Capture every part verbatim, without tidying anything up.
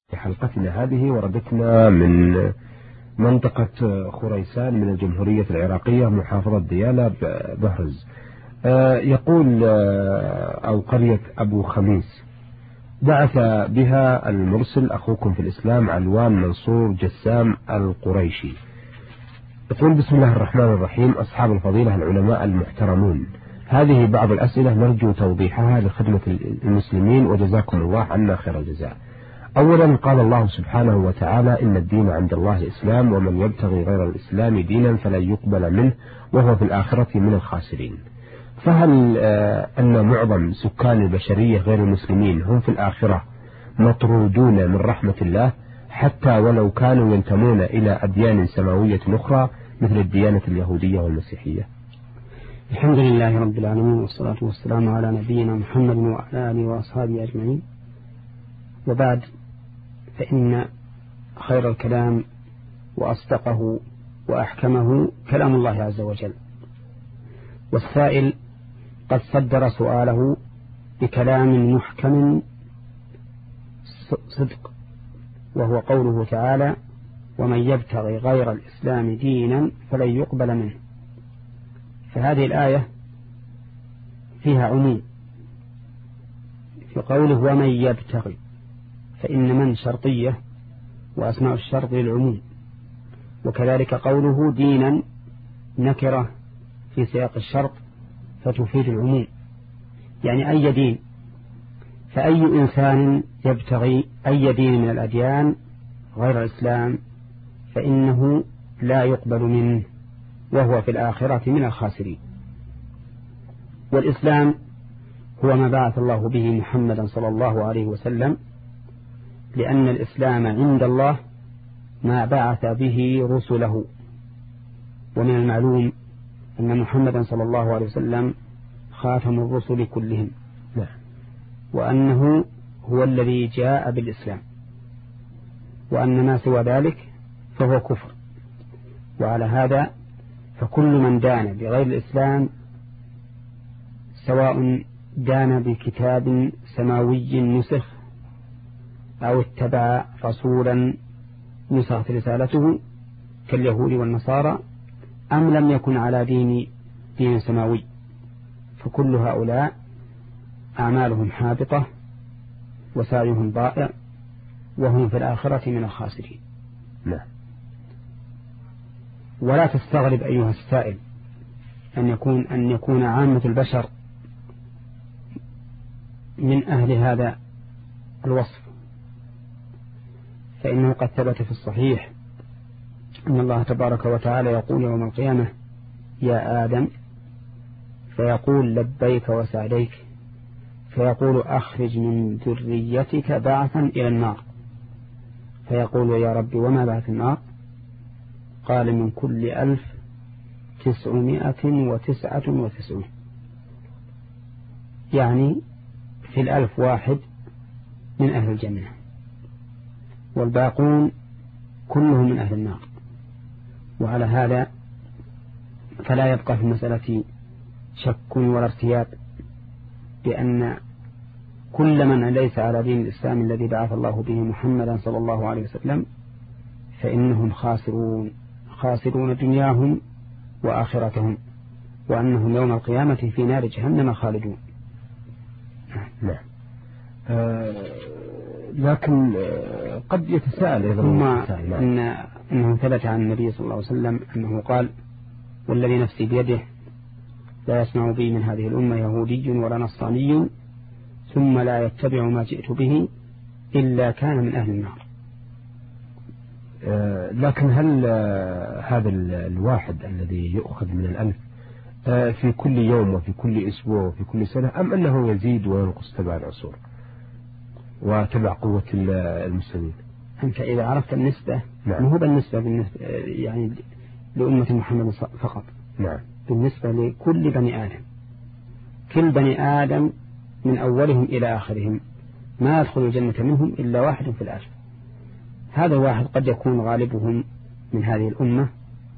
في حلقتنا هذه وردتنا من منطقة خريسان من الجمهورية العراقية محافظة ديالى بهرز. يقول أو قرية أبو خميس بعث بها المرسل أخوكم في الإسلام علوان منصور جسام القريشي. يقول: بسم الله الرحمن الرحيم. أصحاب الفضيلة العلماء المحترمون، هذه بعض الأسئلة نرجو توضيحها لخدمة المسلمين وجزاكم الله عنا خير الجزاء. أولا، قال الله سبحانه وتعالى: إن الدين عند الله الإسلام ومن يبتغي غير الإسلام دينا فلن يقبل منه وهو في الآخرة من الخاسرين. فهل أن معظم سكان البشرية غير المسلمين هم في الآخرة مطرودون من رحمة الله حتى ولو كانوا ينتمون إلى أديان سماوية أخرى مثل الديانة اليهودية والمسيحية؟ الحمد لله رب العالمين، والصلاة والسلام على نبينا محمد وعلى آله وأصحابه أجمعين، وبعد، فإن خير الكلام وأصدقه وأحكمه كلام الله عز وجل. والسائل قد صدر سؤاله بكلام محكم صدق، وهو قوله تعالى: ومن يبتغي غير الإسلام دينا فلن يقبل منه. فهذه الآية فيها عموم في قوله ومن يبتغي، فإن من شرطية وأسماء الشرط للعموم، وكذلك قوله دينا نكرة في سياق الشرط فتفيد العموم، يعني أي دين. فأي إنسان يبتغي أي دين من الأديان غير الإسلام فإنه لا يقبل منه وهو في الآخرة من الخاسرين. والإسلام هو ما بعث الله به محمدا صلى الله عليه وسلم، لأن الإسلام عند الله ما بعث به رسله. ومن المعلوم أن محمدا صلى الله عليه وسلم خاتم الرسل كلهم، وأنه هو الذي جاء بالإسلام، وأن ما سوى ذلك فهو كفر. وعلى هذا فكل من دان بغير الإسلام، سواء دان بكتاب سماوي نسخ أو اتبع رسولا نسخت رسالته كاليهود والنصارى، أم لم يكن على دين دين سماوي، فكل هؤلاء أعمالهم حابطة وسعيهم ضائع وهم في الآخرة من الخاسرين. لا. ولا تستغرب أيها السائل أن يكون أن يكون عامة البشر من أهل هذا الوصف، فإنه قد ثبت في الصحيح أن الله تبارك وتعالى يقول يوم القيامة: يا آدم، فيقول لبيك وسعديك، فيقول أخرج من ذريتك بعثا إلى النار، فيقول يا رب وما بعث النار؟ قال من كل ألف تسعمائة وتسعة وتسعون، يعني في الألف واحد من أهل الجنة، والباقون كلهم من أهل النار. وعلى هذا فلا يبقى في المسألة شك ولا ارتياب بأن كل من ليس على دين الإسلام الذي بعث الله به محمدا صلى الله عليه وسلم فإنهم خاسرون خاسرون دنياهم وآخرتهم، وأنهم يوم القيامة في نار جهنم خالدون. نعم. آه لكن آه قد يتساءل ثم إن أنه ثبت عن النبي صلى الله عليه وسلم أنه قال: والذي نفسي بيده لا يسمع بي من هذه الأمة يهودي ولا نصراني ثم لا يتبع ما جئت به إلا كان من أهل النار. آه لكن هل آه هذا الواحد الذي يؤخذ من الألف آه في كل يوم وفي كل أسبوع وفي كل سنة، أم أنه يزيد وينقص تبع العصور وتبع قوة المسلمين؟ أنت إذا عرفت النسبة، نعم. هو بالنسبة بالنسبة يعني لأمة محمد فقط، نعم. بالنسبة لكل بني آدم، كل بني آدم من أولهم إلى آخرهم ما يدخل الجنة منهم إلا واحد في الألف. هذا واحد قد يكون غالبهم من هذه الأمة،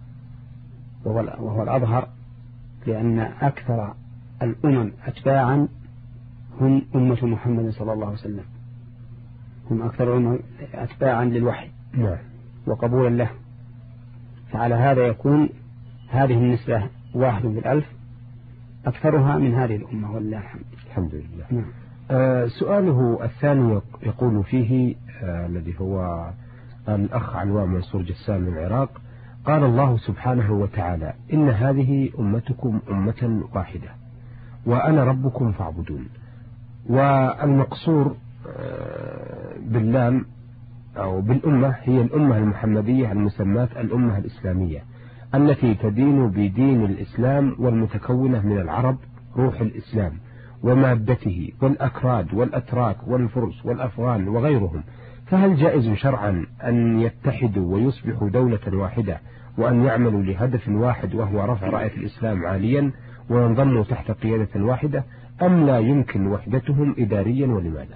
وهو الأظهر، لأن أكثر الأمم أتباعا هم أمة محمد صلى الله عليه وسلم، هم أكثرهم أتباعا للوحي نعم. وقبولا له، فعلى هذا يكون هذه النسبة واحد بالألف أكثرها من هذه الأمة والله الحمد. الحمد لله. نعم. آه سؤاله الثاني يقول فيه آه الذي هو الأخ علواء منصور جسام من العراق، قال الله سبحانه وتعالى: إن هذه أمتكم أمة واحدة وأنا ربكم فاعبدون. والمقصور آه باللام أو بالأمة هي الأمة المحمدية المسماة الأمة الإسلامية التي تدين بدين الإسلام والمتكونة من العرب روح الإسلام ومادته والأكراد والأتراك والفرس والأفغان وغيرهم. فهل جائز شرعا أن يتحدوا ويصبحوا دولة واحدة وأن يعملوا لهدف واحد وهو رفع راية الإسلام عاليا وينضموا تحت قيادة واحدة، أم لا يمكن وحدتهم إداريا ولماذا؟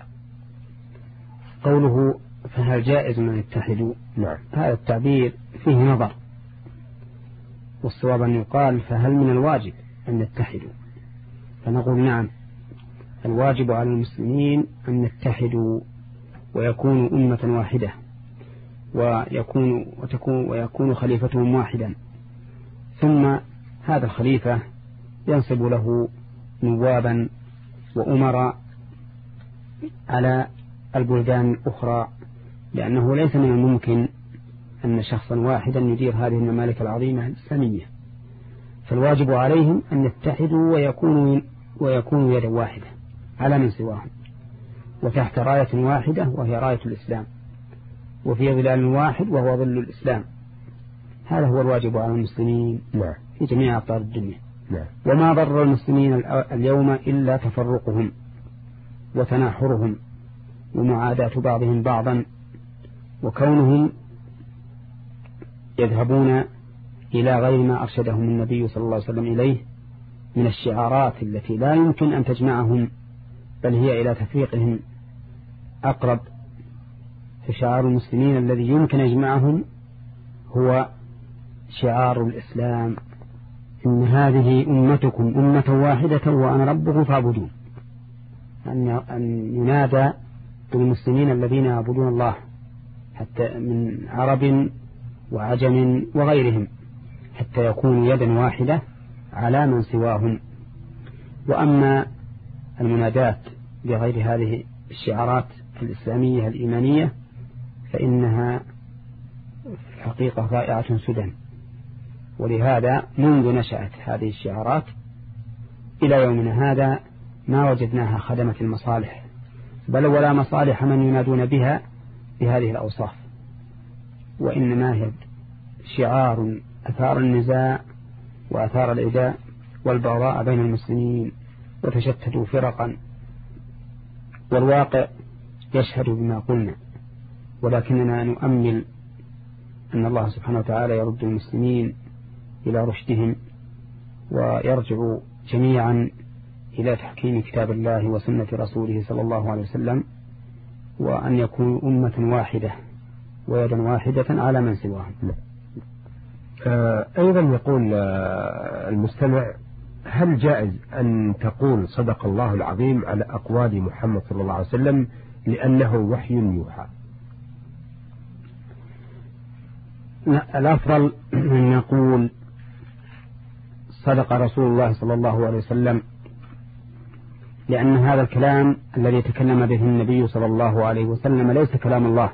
قوله فهل جائز أن يتحدوا، نعم، هذا التعبير فيه نظر، والصواب أن يقال فهل من الواجب أن يتحدوا، فنقول نعم، الواجب على المسلمين أن يتحدوا ويكونوا أمة واحدة ويكون وتكون ويكون خليفتهم واحدا، ثم هذا الخليفة ينصب له نوابا وأمراء على البلدان الأخرى، لأنه ليس من الممكن أن شخصا واحدا يدير هذه الممالك العظيمة الإسلامية، فالواجب عليهم أن يتحدوا ويكونوا ويكونوا يدا واحدة على من سواهم وتحت راية واحدة وهي راية الإسلام وفي ظلال واحد وهو ظل الإسلام. هذا هو الواجب على المسلمين نعم في جميع أقطار الدنيا. نعم. وما ضر المسلمين اليوم إلا تفرقهم وتناحرهم ومعاداة بعضهم بعضا وكونهم يذهبون إلى غير ما أرشدهم النبي صلى الله عليه وسلم إليه من الشعارات التي لا يمكن أن تجمعهم بل هي إلى تفريقهم أقرب. فشعار المسلمين الذي يمكن يجمعهم هو شعار الإسلام: إن هذه أمتكم أمة واحدة وأنا ربكم فاعبدون، أن ينادى بالمسلمين الذين يعبدون الله حتى من عرب وعجم وغيرهم حتى يكونوا يدا واحدة على من سواهم. وأما المنادات بغير هذه الشعارات الإسلامية الإيمانية فإنها في الحقيقة ضائعة سدى، ولهذا منذ نشأت هذه الشعارات إلى يومنا هذا ما وجدناها خدمة المصالح، بل ولا مصالح من ينادون بها بهذه الأوصاف، وإنما هي شعار أثار النزاع وأثار العداء والبغضاء بين المسلمين وتشتتوا فرقا، والواقع يشهد بما قلنا، ولكننا نؤمل أن الله سبحانه وتعالى يرد المسلمين إلى رشدهم ويرجعوا جميعا إلى تحكيم كتاب الله وسنة رسوله صلى الله عليه وسلم، وأن يكونوا أمة واحدة ويدا واحدة على من سواهم. أيضا يقول المستمع: هل جائز أن تقول صدق الله العظيم على أقوال محمد صلى الله عليه وسلم لأنه وحي يوحى؟ الأفضل أن نقول صدق رسول الله صلى الله عليه وسلم، لأن هذا الكلام الذي تكلم به النبي صلى الله عليه وسلم ليس كلام الله،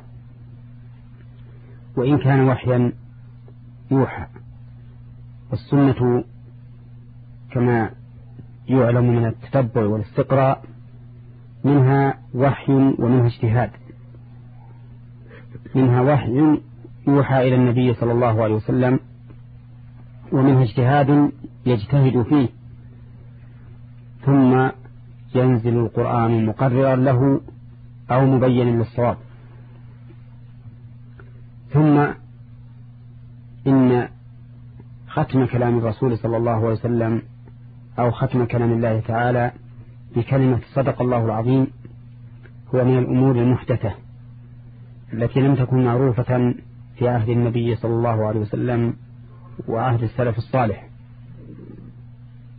وإن كان وحيا يوحى. والسنة كما يعلم من التتبع والاستقراء منها وحي ومنها اجتهاد، منها وحي يوحى إلى النبي صلى الله عليه وسلم، ومنها اجتهاد يجتهد فيه ثم ينزل القرآن مقررا له أو مبينا للصواب. ثم إن ختم كلام الرسول صلى الله عليه وسلم أو ختم كلام الله تعالى بكلمة صدق الله العظيم هو من الأمور المحدثة التي لم تكن معروفة في عهد النبي صلى الله عليه وسلم وعهد السلف الصالح.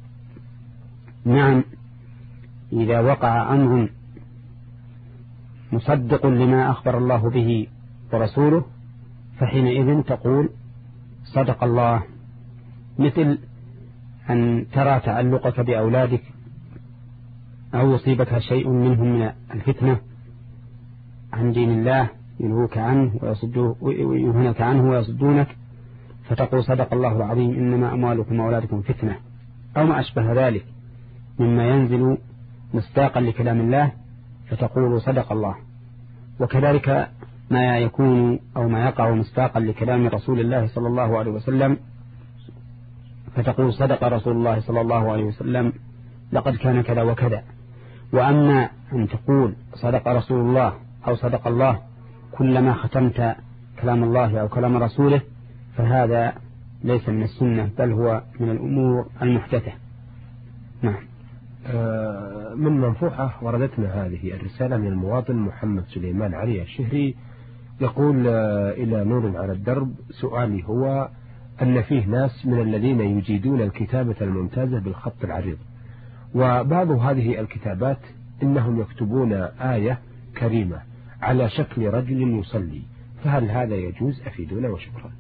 نعم، إذا وقع أمر مصدق لما أخبر الله به ورسوله، فحينئذ تقول صدق الله. مثل أن ترى تعلقك بأولادك أو يصيبك شيء منهم من الفتنة عن دين الله، ينهوك عنه وينهونك عنه ويصدونك، فتقول صدق الله العظيم إنما أموالكم وأولادكم فتنة، أو ما أشبه ذلك مما ينزل مصداقا لكلام الله، فتقول صدق الله. وكذلك ما يكون أو ما يقع مصداقا لكلام رسول الله صلى الله عليه وسلم، فتقول صدق رسول الله صلى الله عليه وسلم لقد كان كذا وكذا. وأما أن تقول صدق رسول الله أو صدق الله كلما ختمت كلام الله أو كلام رسوله، فهذا ليس من السنة، بل هو من الأمور المحدثة. نعم. من منفوحة وردتنا هذه الرسالة من المواطن محمد سليمان علي الشهري، يقول إلى نور على الدرب، سؤالي هو أن فيه ناس من الذين يجيدون الكتابة الممتازة بالخط العريض، وبعض هذه الكتابات إنهم يكتبون آية كريمة على شكل رجل يصلي، فهل هذا يجوز؟ أفيدونا وشكرا.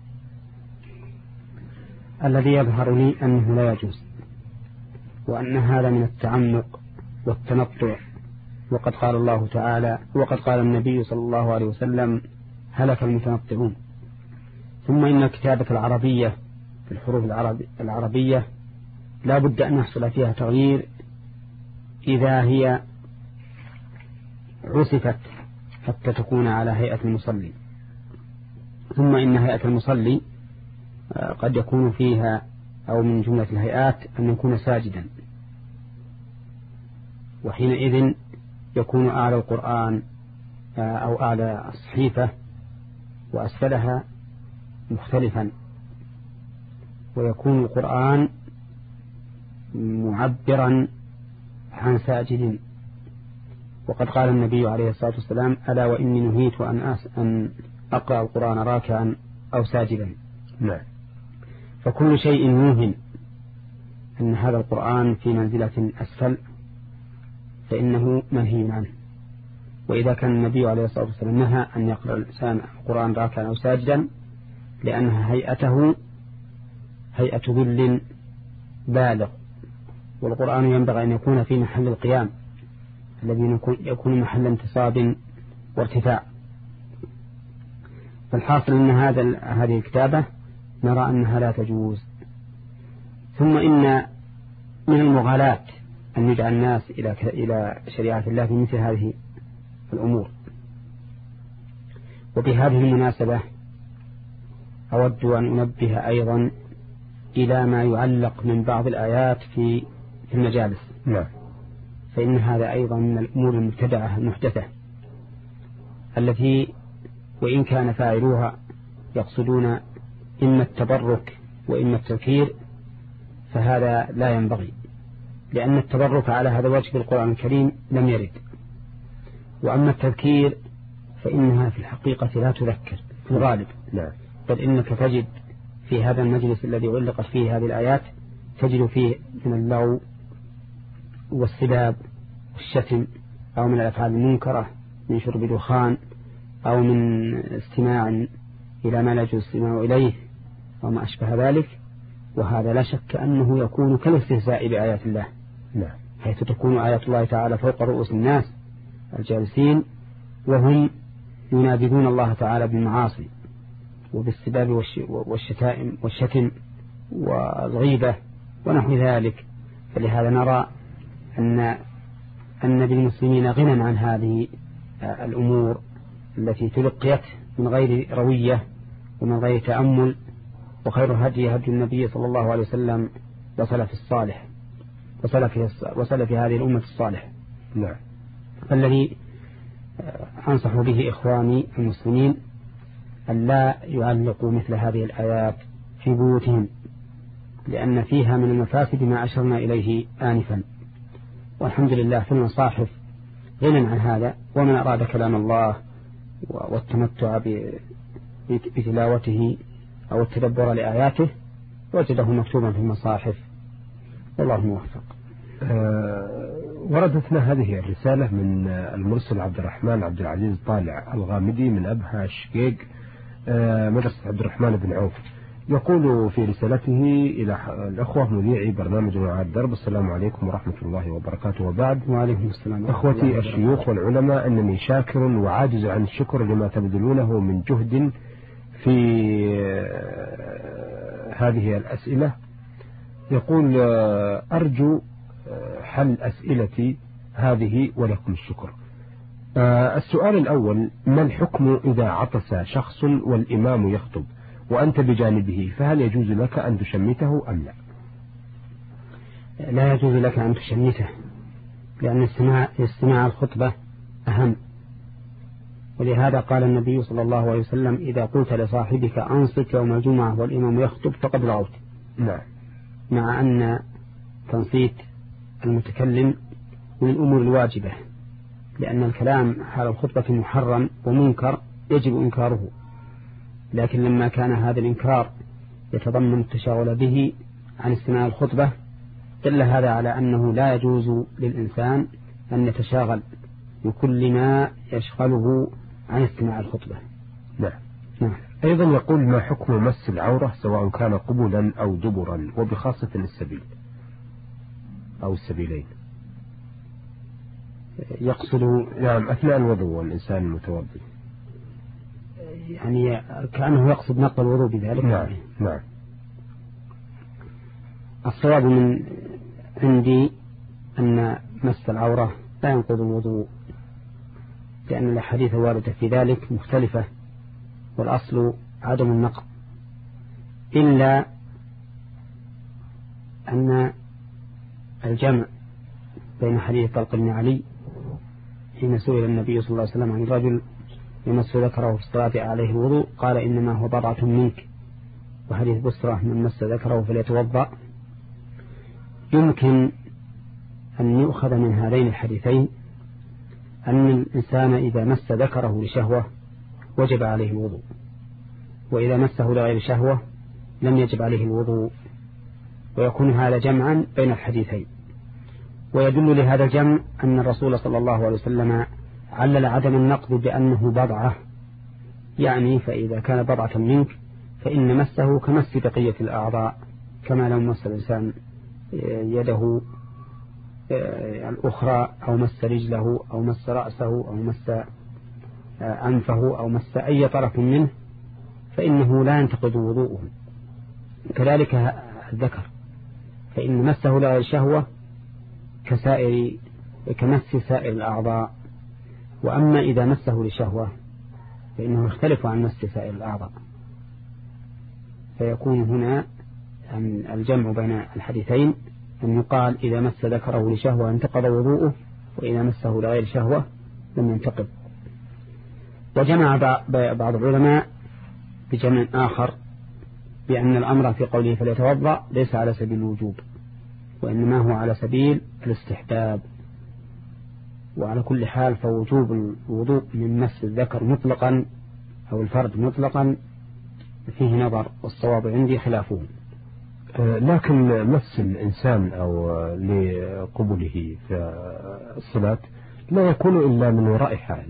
الذي يظهر لي أنه لا يجوز، وأن هذا من التعمق والتنطع، وقد قال الله تعالى وقد قال النبي صلى الله عليه وسلم هلك المتنطعون. ثم إن الكتابة العربية في الحروف العربي العربية لا بد أن يحصل فيها تغيير إذا هي عصفت حتى تكون على هيئة المصلي. ثم إن هيئة المصلي قد يكون فيها أو من جملة الهيئات أن يكون ساجدا، وحينئذ يكون أعلى القرآن أو أعلى الصحيفة وأسفلها مختلفا، ويكون القرآن معبرا عن ساجد. وقد قال النبي عليه الصلاة والسلام ألا وإني نهيت أن, أن أقرأ القرآن راكعا أو ساجدا. نعم. فكل شيء يوهم أن هذا القرآن في منزلة أسفل فإنه منهي عنه. وإذا كان النبي عليه الصلاة والسلام نهى أن يقرأ الإنسان القرآن راكعا أو ساجدا لأنها هيئته هيئة ذل بالغ، والقرآن ينبغي أن يكون في محل القيام الذي يكون محل انتصاب وارتفاع. فالحاصل أن هذا هذه الكتابة نرى أنها لا تجوز. ثم إن من المغالاة أن يدعى الناس إلى إلى شريعة الله في مثل هذه الأمور. وبهذه المناسبة أود أن أنبه أيضا إلى ما يعلق من بعض الآيات في في المجالس. نعم. فإن هذا أيضا من الأمور المبتدعة المحدثة التي وإن كان فاعلوها يقصدون إما التبرك وإما التذكير، فهذا لا ينبغي، لأن التبرك على هذا الوجه بالقرآن الكريم لم يرد. وأما التذكير فإنها في الحقيقة لا تذكر في الغالب. نعم. بل إنك تجد في هذا المجلس الذي علقت فيه هذه الآيات تجد فيه من اللغو والسباب والشتم، أو من الأفعال المنكرة من شرب دخان، أو من استماع إلى ما لا يجوز الاستماع إليه وما أشبه ذلك. وهذا لا شك أنه يكون كالاستهزاء بآيات الله. نعم. حيث تكون آيات الله تعالى فوق رؤوس الناس الجالسين وهم ينابذون الله تعالى بالمعاصي وبالسباب والشتائم والشتم والغيبة ونحو ذلك. فلهذا نرى أن أن بالمسلمين غنى عن هذه الأمور التي تلقيت من غير روية ومن غير تأمل. وخير هدي هدي النبي صلى الله عليه وسلم وسلف الصالح وسلف وسلف هذه الأمة الصالح. نعم. فالذي أنصح به إخواني المسلمين أن لا يعلقوا مثل هذه الآيات في بيوتهم، لأن فيها من المفاسد ما أشرنا إليه آنفا. والحمد لله في المصاحف غنى عن هذا، ومن أراد كلام الله والتمتع بتلاوته أو التدبر لآياته وجده مكتوبا في المصاحف. والله موفق. أه وردتنا هذه الرسالة من المرسل عبد الرحمن عبد العزيز طالع الغامدي من أبها الشقيق مدرسة عبد الرحمن بن عوف. يقول في رسالته إلى الأخوة مذيعي برنامج وعاء الدرب: السلام عليكم ورحمة الله وبركاته. وبعد. وعليكم السلام. أخوتي الشيوخ والعلماء، أنني شاكر وعاجز عن الشكر لما تبذلونه من جهد في هذه الأسئلة. يقول: أرجو حل أسئلتي هذه ولكم الشكر. السؤال الأول: ما الحكم إذا عطس شخص والإمام يخطب وأنت بجانبه، فهل يجوز لك أن تشمته أم لا؟ لا يجوز لك أن تشمته، لأن استماع, استماع الخطبة أهم، ولهذا قال النبي صلى الله عليه وسلم: إذا قلت لصاحبك أنصت يوم الجمعة والإمام يخطب فقد لغوت. نعم. مع أن تنصيت المتكلم من الأمور الواجبة، لأن الكلام حال الخطبة محرم ومنكر يجب إنكاره، لكن لما كان هذا الإنكار يتضمن التشاغل به عن استماع الخطبة دل هذا على أنه لا يجوز للإنسان أن يتشاغل بكل ما يشغله عن استماع الخطبة. نعم. نعم. أيضا يقول: ما حكم مس العورة سواء كان قبلا أو دبرا، وبخاصة السبيل أو السبيلين؟ يقصد نعم أثناء الوضوء والإنسان المتوضي، يعني كأنه يقصد نقض الوضوء بذلك. نعم. نعم. الصواب من عندي أن مس العورة لا ينقض الوضوء، لأن الأحاديث الواردة في ذلك مختلفة، والأصل عدم النقض، إلا أن الجمع بين حديث طلق بن علي حين سئل النبي صلى الله عليه وسلم عن الرجل يمس ذكره في الصلاة عليه الوضوء قال: إنما هو بضعة منك، وحديث بسرة: من مس ذكره فليتوضأ. يمكن أن يؤخذ من هذين الحديثين أن الإنسان إذا مس ذكره لشهوة وجب عليه الوضوء، وإذا مسه لغير شهوة لم يجب عليه الوضوء، ويكون هذا جمعا بين الحديثين. ويدل لهذا الجمع أن الرسول صلى الله عليه وسلم علل عدم النقض بأنه بضعة، يعني فإذا كان بضعة منك فإن مسه كمس بقية الأعضاء، كما لو مس الإنسان يده الأخرى أو مس رجله أو مس رأسه أو مس أنفه أو مس أي طرف منه فإنه لا ينتقض وضوءه. كذلك الذكر، فإن مسه لا شهوة كسائر كمس سائر الأعضاء، وأما إذا مسه لشهوة فإنه يختلف عن مس سائر الأعضاء، فيكون هنا الجمع بين الحديثين أن يقال: إذا مس ذكره لشهوة انتقض وضوءه، وإذا مسه لغير شهوة لم ينتقض. وجمع بعض العلماء بجمع آخر بأن الأمر في قوله فليتوضأ ليس على سبيل الوجوب، وإنما هو على سبيل الاستحباب. وعلى كل حال فوجوب الوضوء من مس الذكر مطلقا أو الفرد مطلقا فيه نظر، والصواب عندي خلافه. لكن مس الإنسان أو لقبله في الصلاة لا يكون إلا من وراء حائل،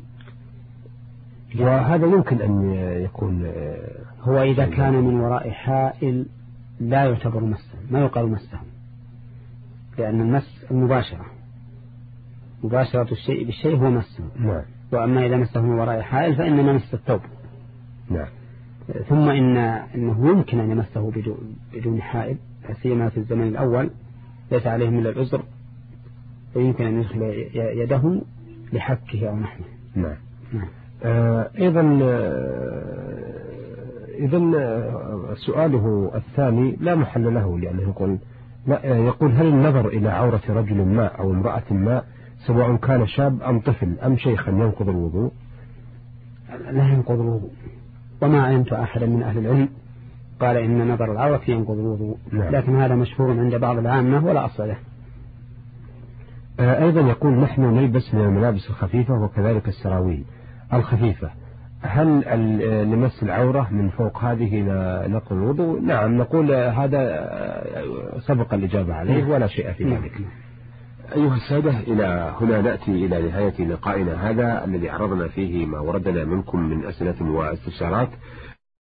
وهذا يمكن أن يكون هو إذا كان من وراء حائل لا يعتبر مسا، ما يقال مسا، لأن المس المباشرة، مباشرة الشيء بالشيء هو مسه. نعم. وأما إذا مسه من وراء حائل فإنما مس الثوب. نعم. ثم إن إنه يمكن أن يمسه بدون حائل، سيما في الزمن الأول ليس عليهم إلا العذر، ويمكن أن يدخل يده لحكه أو نحوه. نعم. نعم. آه أيضا إذن سؤاله الثاني لا محل له، لأنه يقول لا يقول: هل النظر إلى عورة رجل ما أو امرأة ما سواء كان شاب أم طفل أم شيخا ينقض الوضوء؟ لا ينقض الوضوء، وما علمت أحدا من أهل العلم قال إن نظر العورة ينقض الوضوء. نعم. لكن هذا مشهور عند بعض العامة ولا أصل له. أيضا يقول: نحن نلبس من الملابس الخفيفة وكذلك السراويل الخفيفة، هل لمس العورة من فوق هذه نقض الوضوء؟ نعم، نقول هذا سبق الإجابة عليه ولا شيء في ذلك. أيها السادة، إلى هنا نأتي إلى نهاية لقائنا هذا الذي عرضنا فيه ما وردنا منكم من أسئلة واستفسارات.